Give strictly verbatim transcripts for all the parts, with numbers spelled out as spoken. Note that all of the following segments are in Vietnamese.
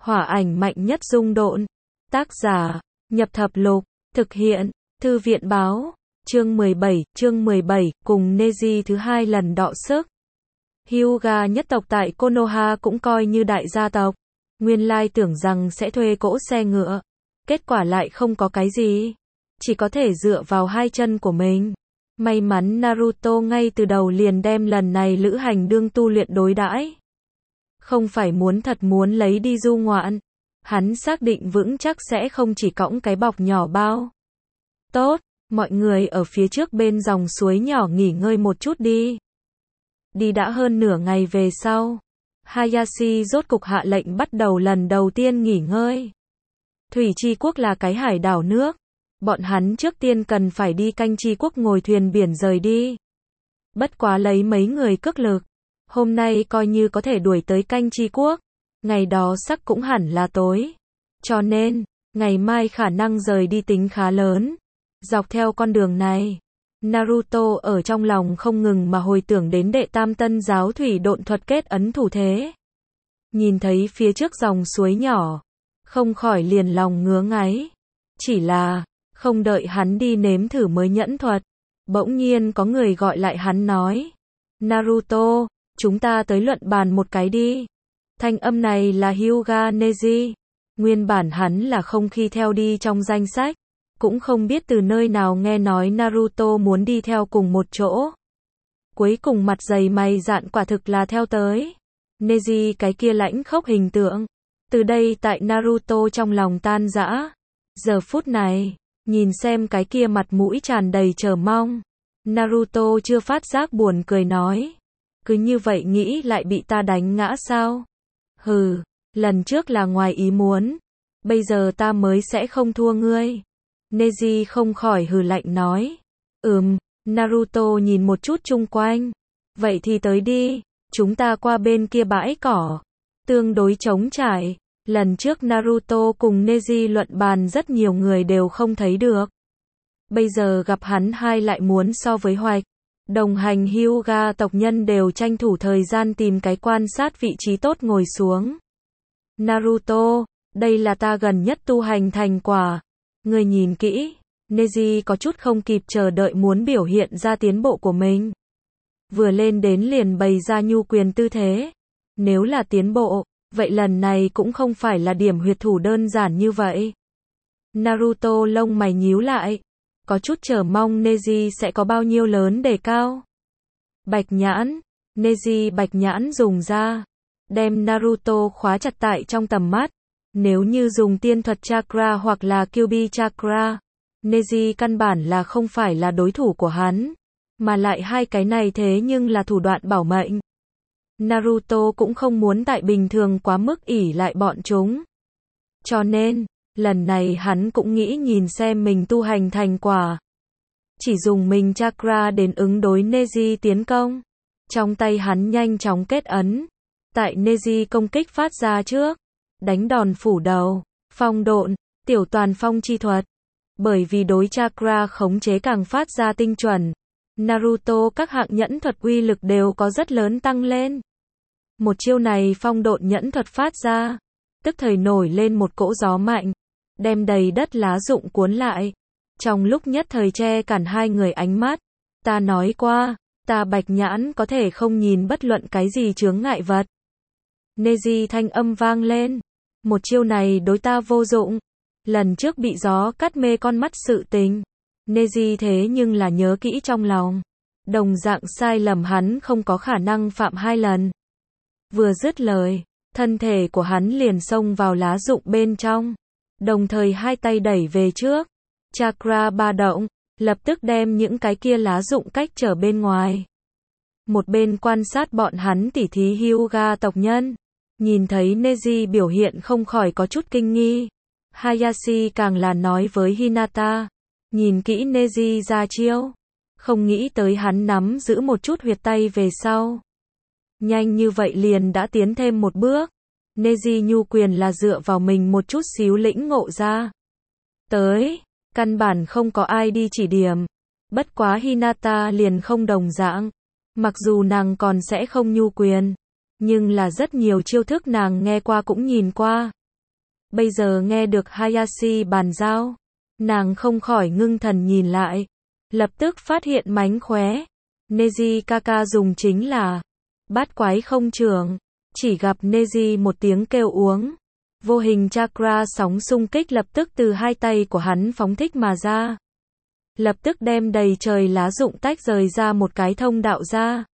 Hỏa ảnh mạnh nhất dung độn. Tác giả, Nhập Thập Lục. Thực hiện, Thư viện báo. Chương mười bảy, chương mười bảy, cùng Neji thứ hai lần đọ sức. Hyuga nhất tộc tại Konoha cũng coi như đại gia tộc. Nguyên lai tưởng rằng sẽ thuê cỗ xe ngựa. Kết quả lại không có cái gì. Chỉ có thể dựa vào hai chân của mình. May mắn Naruto ngay từ đầu liền đem lần này lữ hành đương tu luyện đối đãi. Không phải muốn thật muốn lấy đi du ngoạn. Hắn xác định vững chắc sẽ không chỉ cõng cái bọc nhỏ bao. Tốt, mọi người ở phía trước bên dòng suối nhỏ nghỉ ngơi một chút đi. Đi đã hơn nửa ngày về sau. Hayashi rốt cục hạ lệnh bắt đầu lần đầu tiên nghỉ ngơi. Thủy Chi Quốc là cái hải đảo nước. Bọn hắn trước tiên cần phải đi Canh Chi Quốc ngồi thuyền biển rời đi. Bất quá lấy mấy người cước lực. Hôm nay coi như có thể đuổi tới Canh Chi Quốc. Ngày đó sắc cũng hẳn là tối. Cho nên, ngày mai khả năng rời đi tính khá lớn. Dọc theo con đường này, Naruto ở trong lòng không ngừng mà hồi tưởng đến đệ tam tân giáo thủy độn thuật kết ấn thủ thế. Nhìn thấy phía trước dòng suối nhỏ, không khỏi liền lòng ngứa ngáy. Chỉ là, không đợi hắn đi nếm thử mới nhẫn thuật. Bỗng nhiên có người gọi lại hắn nói. Naruto, chúng ta tới luận bàn một cái đi. Thanh âm này là Hyuga Neji. Nguyên bản hắn là không khi theo đi trong danh sách. Cũng không biết từ nơi nào nghe nói Naruto muốn đi theo cùng một chỗ. Cuối cùng mặt dày mày dạn quả thực là theo tới. Neji cái kia lãnh khốc hình tượng. Từ đây tại Naruto trong lòng tan rã. Giờ phút này, nhìn xem cái kia mặt mũi tràn đầy chờ mong. Naruto chưa phát giác buồn cười nói. Cứ như vậy nghĩ lại bị ta đánh ngã sao? Hừ, lần trước là ngoài ý muốn. Bây giờ ta mới sẽ không thua ngươi. Neji không khỏi hừ lạnh nói. Ừm, Naruto nhìn một chút chung quanh. Vậy thì tới đi, chúng ta qua bên kia bãi cỏ. Tương đối trống trải. Lần trước Naruto cùng Neji luận bàn rất nhiều người đều không thấy được. Bây giờ gặp hắn hai lại muốn so với Hoạch. Đồng hành Hyuga tộc nhân đều tranh thủ thời gian tìm cái quan sát vị trí tốt ngồi xuống. Naruto, đây là ta gần nhất tu hành thành quả. Người nhìn kỹ. Neji có chút không kịp chờ đợi muốn biểu hiện ra tiến bộ của mình. Vừa lên đến liền bày ra nhu quyền tư thế. Nếu là tiến bộ, vậy lần này cũng không phải là điểm huyệt thủ đơn giản như vậy. Naruto lông mày nhíu lại. Có chút chờ mong Neji sẽ có bao nhiêu lớn đề cao. Bạch nhãn. Neji bạch nhãn dùng ra. Đem Naruto khóa chặt tại trong tầm mắt. Nếu như dùng tiên thuật chakra hoặc là Kyuubi chakra, Neji căn bản là không phải là đối thủ của hắn. Mà lại hai cái này thế nhưng là thủ đoạn bảo mệnh. Naruto cũng không muốn tại bình thường quá mức ỷ lại bọn chúng. Cho nên, lần này hắn cũng nghĩ nhìn xem mình tu hành thành quả. Chỉ dùng mình chakra đến ứng đối Neji tiến công. Trong tay hắn nhanh chóng kết ấn. Tại Neji công kích phát ra trước. Đánh đòn phủ đầu, phong độn, tiểu toàn phong chi thuật. Bởi vì đối chakra khống chế càng phát ra tinh chuẩn. Naruto các hạng nhẫn thuật uy lực đều có rất lớn tăng lên. Một chiêu này phong độn nhẫn thuật phát ra. Tức thời nổi lên một cỗ gió mạnh. Đem đầy đất lá rụng cuốn lại. Trong lúc nhất thời che cản hai người ánh mắt. Ta nói qua, ta bạch nhãn có thể không nhìn bất luận cái gì chướng ngại vật. Neji thanh âm vang lên. Một chiêu này đối ta vô dụng. Lần trước bị gió cắt mê con mắt sự tình. Neji thế nhưng là nhớ kỹ trong lòng. Đồng dạng sai lầm hắn không có khả năng phạm hai lần. Vừa dứt lời, thân thể của hắn liền xông vào lá rụng bên trong. Đồng thời hai tay đẩy về trước. Chakra ba động, lập tức đem những cái kia lá rụng cách trở bên ngoài. Một bên quan sát bọn hắn tỉ thí Hyuga tộc nhân. Nhìn thấy Neji biểu hiện không khỏi có chút kinh nghi. Hayashi càng là nói với Hinata. Nhìn kỹ Neji ra chiêu. Không nghĩ tới hắn nắm giữ một chút huyệt tay về sau. Nhanh như vậy liền đã tiến thêm một bước. Neji nhu quyền là dựa vào mình một chút xíu lĩnh ngộ ra. Tới, căn bản không có ai đi chỉ điểm. Bất quá Hinata liền không đồng dạng. Mặc dù nàng còn sẽ không nhu quyền. Nhưng là rất nhiều chiêu thức nàng nghe qua cũng nhìn qua. Bây giờ nghe được Hayashi bàn giao, nàng không khỏi ngưng thần nhìn lại, lập tức phát hiện mánh khóe. Neji Kaka dùng chính là bát quái không trưởng, chỉ gặp Neji một tiếng kêu uống. Vô hình chakra sóng xung kích lập tức từ hai tay của hắn phóng thích mà ra. Lập tức đem đầy trời lá rụng tách rời ra một cái thông đạo ra.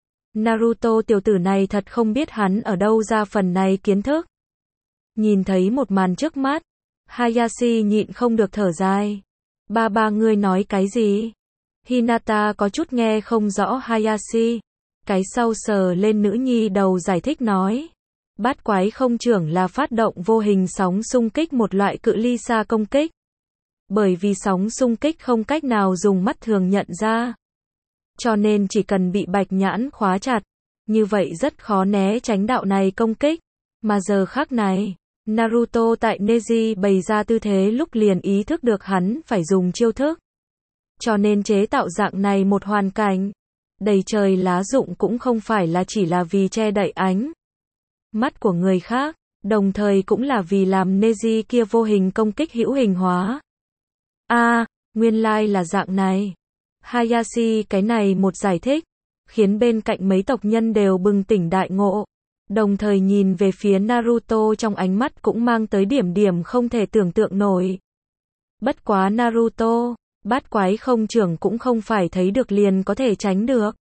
Naruto tiểu tử này thật không biết hắn ở đâu ra phần này kiến thức. Nhìn thấy một màn trước mắt, Hayashi nhịn không được thở dài. Ba ba ngươi nói cái gì? Hinata có chút nghe không rõ Hayashi. Cái sau sờ lên nữ nhi đầu giải thích nói. Bát quái không trưởng là phát động vô hình sóng xung kích, một loại cự ly xa công kích. Bởi vì sóng xung kích không cách nào dùng mắt thường nhận ra. Cho nên chỉ cần bị bạch nhãn khóa chặt, như vậy rất khó né tránh đạo này công kích. Mà giờ khắc này, Naruto tại Neji bày ra tư thế lúc liền ý thức được hắn phải dùng chiêu thức. Cho nên chế tạo dạng này một hoàn cảnh, đầy trời lá rụng cũng không phải là chỉ là vì che đậy ánh mắt của người khác, đồng thời cũng là vì làm Neji kia vô hình công kích hữu hình hóa. A, à, nguyên lai là dạng này. Hayashi cái này một giải thích, khiến bên cạnh mấy tộc nhân đều bừng tỉnh đại ngộ. Đồng thời nhìn về phía Naruto trong ánh mắt cũng mang tới điểm điểm không thể tưởng tượng nổi. Bất quá Naruto, bát quái không trưởng cũng không phải thấy được liền có thể tránh được.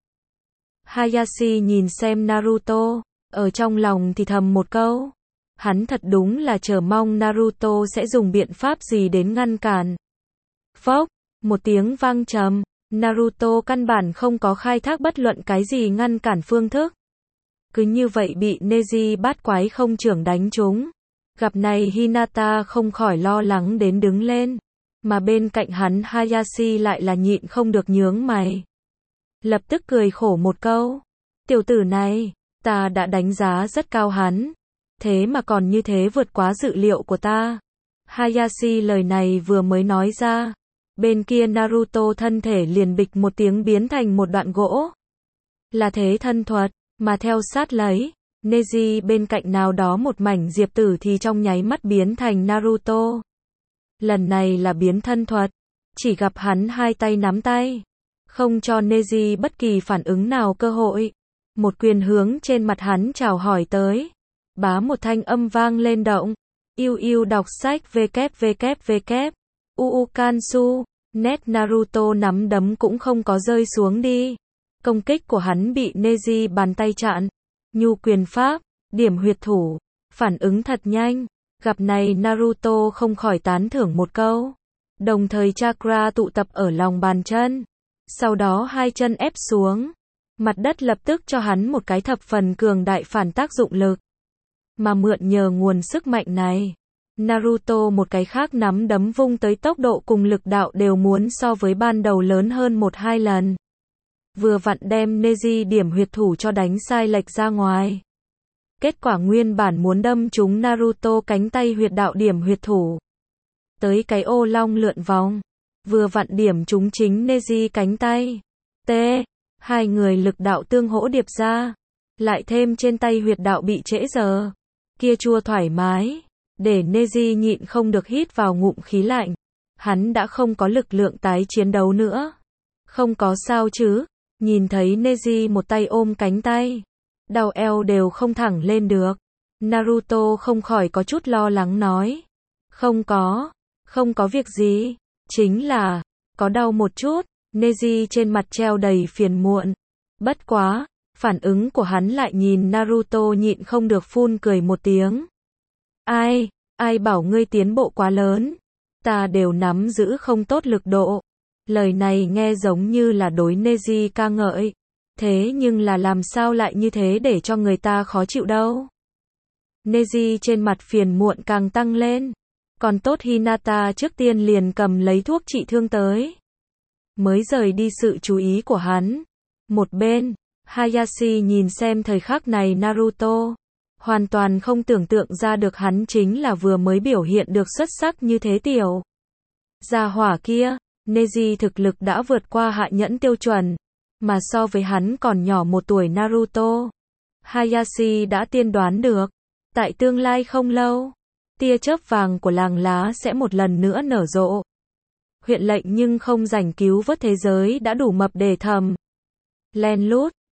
Hayashi nhìn xem Naruto, ở trong lòng thì thầm một câu. Hắn thật đúng là chờ mong Naruto sẽ dùng biện pháp gì đến ngăn cản. Phốc, một tiếng vang trầm, Naruto căn bản không có khai thác bất luận cái gì ngăn cản phương thức. Cứ như vậy bị Neji bát quái không trưởng đánh trúng. Gặp này Hinata không khỏi lo lắng đến đứng lên. Mà bên cạnh hắn Hayashi lại là nhịn không được nhướng mày. Lập tức cười khổ một câu. Tiểu tử này, ta đã đánh giá rất cao hắn. Thế mà còn như thế vượt quá dự liệu của ta. Hayashi lời này vừa mới nói ra. Bên kia Naruto thân thể liền bịch một tiếng biến thành một đoạn gỗ. Là thế thân thuật, mà theo sát lấy, Neji bên cạnh nào đó một mảnh diệp tử thì trong nháy mắt biến thành Naruto. Lần này là biến thân thuật, chỉ gặp hắn hai tay nắm tay, không cho Neji bất kỳ phản ứng nào cơ hội. Một quyền hướng trên mặt hắn chào hỏi tới. Bá một thanh âm vang lên động. Yêu yêu đọc sách www. Uukansu. Nét Naruto nắm đấm cũng không có rơi xuống đi. Công kích của hắn bị Neji bàn tay chặn. Nhu quyền pháp, điểm huyệt thủ, phản ứng thật nhanh. Gặp này Naruto không khỏi tán thưởng một câu. Đồng thời chakra tụ tập ở lòng bàn chân. Sau đó hai chân ép xuống. Mặt đất lập tức cho hắn một cái thập phần cường đại phản tác dụng lực. Mà mượn nhờ nguồn sức mạnh này, Naruto một cái khác nắm đấm vung tới tốc độ cùng lực đạo đều muốn so với ban đầu lớn hơn một hai lần. Vừa vặn đem Neji điểm huyệt thủ cho đánh sai lệch ra ngoài. Kết quả nguyên bản muốn đâm trúng Naruto cánh tay huyệt đạo điểm huyệt thủ. Tới cái ô long lượn vòng. Vừa vặn điểm trúng chính Neji cánh tay. T. Hai người lực đạo tương hỗ điệp ra. Lại thêm trên tay huyệt đạo bị trễ giờ. Kia chua thoải mái. Để Neji nhịn không được hít vào ngụm khí lạnh. Hắn đã không có lực lượng tái chiến đấu nữa. Không có sao chứ. Nhìn thấy Neji một tay ôm cánh tay. Đau eo đều không thẳng lên được. Naruto không khỏi có chút lo lắng nói. Không có. Không có việc gì. Chính là, có đau một chút. Neji trên mặt treo đầy phiền muộn. Bất quá, phản ứng của hắn lại nhìn Naruto nhịn không được phun cười một tiếng. Ai, ai bảo ngươi tiến bộ quá lớn. Ta đều nắm giữ không tốt lực độ. Lời này nghe giống như là đối Neji ca ngợi. Thế nhưng là làm sao lại như thế để cho người ta khó chịu đâu. Neji trên mặt phiền muộn càng tăng lên. Còn tốt Hinata trước tiên liền cầm lấy thuốc trị thương tới. Mới rời đi sự chú ý của hắn. Một bên, Hayashi nhìn xem thời khắc này Naruto. Hoàn toàn không tưởng tượng ra được hắn chính là vừa mới biểu hiện được xuất sắc như thế tiểu. Gia hỏa kia, Neji thực lực đã vượt qua hạ nhẫn tiêu chuẩn. Mà so với hắn còn nhỏ một tuổi Naruto. Hayashi đã tiên đoán được. Tại tương lai không lâu, tia chớp vàng của làng lá sẽ một lần nữa nở rộ. Huyện lệnh nhưng không rảnh cứu vớt thế giới đã đủ mập để thầm. Len lút,